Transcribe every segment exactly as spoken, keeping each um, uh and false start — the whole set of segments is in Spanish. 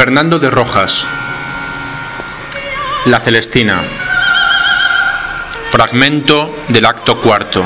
Fernando de Rojas. La Celestina. Fragmento del acto cuarto.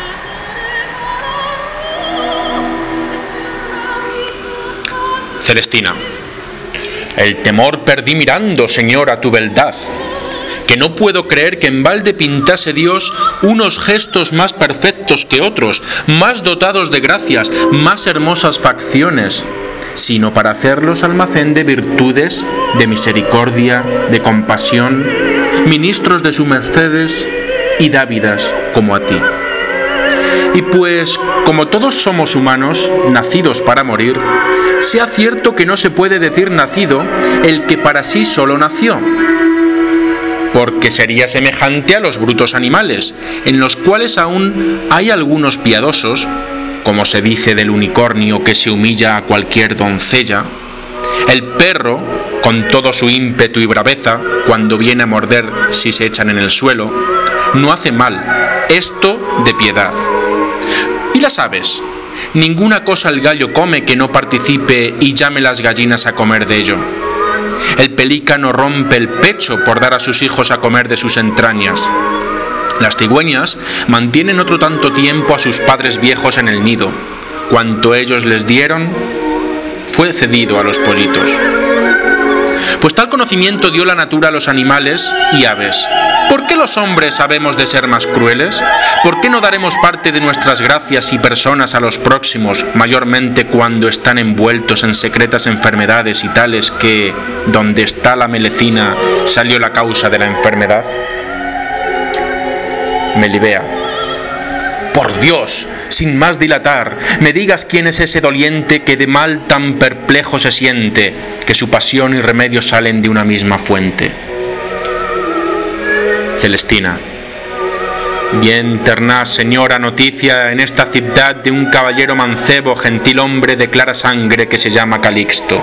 Celestina. El temor perdí mirando, señora, tu beldad, que no puedo creer que en balde pintase Dios unos gestos más perfectos que otros, más dotados de gracias, más hermosas facciones, sino para hacerlos almacén de virtudes, de misericordia, de compasión, ministros de sus mercedes y dávidas como a ti. Y pues, como todos somos humanos, nacidos para morir, sea cierto que no se puede decir nacido el que para sí solo nació, porque sería semejante a los brutos animales, en los cuales aún hay algunos piadosos, como se dice del unicornio que se humilla a cualquier doncella. El perro, con todo su ímpetu y braveza, cuando viene a morder si se echan en el suelo, no hace mal, esto de piedad. ¿Y las aves? Ninguna cosa el gallo come que no participe y llame las gallinas a comer de ello. El pelícano rompe el pecho por dar a sus hijos a comer de sus entrañas. Las cigüeñas mantienen otro tanto tiempo a sus padres viejos en el nido. Cuanto ellos les dieron, fue cedido a los pollitos. Pues tal conocimiento dio la natura a los animales y aves. ¿Por qué los hombres habemos de ser más crueles? ¿Por qué no daremos parte de nuestras gracias y personas a los próximos, mayormente cuando están envueltos en secretas enfermedades y tales que, donde está la melecina, salió la causa de la enfermedad? Melibea. Por Dios, sin más dilatar, me digas quién es ese doliente que de mal tan perplejo se siente, que su pasión y remedio salen de una misma fuente. Celestina. Bien ternás, señora, noticia en esta ciudad de un caballero mancebo, gentil hombre de clara sangre que se llama Calixto.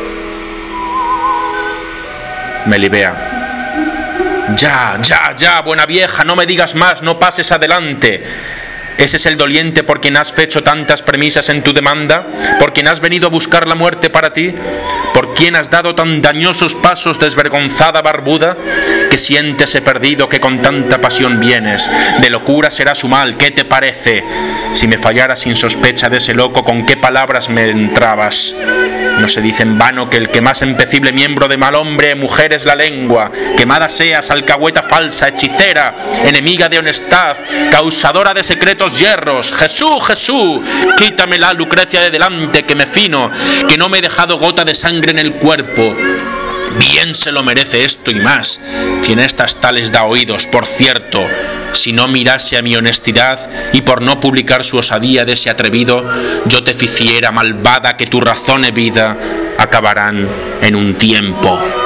Melibea. Ya, ya, ya, buena vieja, no me digas más, no pases adelante. ¿Ese es el doliente por quien has fecho tantas premisas en tu demanda? ¿Por quien has venido a buscar la muerte para ti? ¿Por quien has dado tan dañosos pasos, desvergonzada barbuda? Que siéntese perdido que con tanta pasión vienes. De locura será su mal, ¿qué te parece? Si me fallara sin sospecha de ese loco, ¿con qué palabras me entrabas? No se dice en vano que el que más empecible miembro de mal hombre, mujer es la lengua. Quemada seas, alcahueta falsa, hechicera, enemiga de honestad, causadora de secretos hierros. Jesús, Jesús, quítame la Lucrecia de delante, que me fino, que no me he dejado gota de sangre en el cuerpo. Bien se lo merece esto y más, quien a estas tales da oídos. Por cierto, si no mirase a mi honestidad y por no publicar su osadía de ese atrevido, yo te ficiera malvada que tu razón y vida acabarán en un tiempo.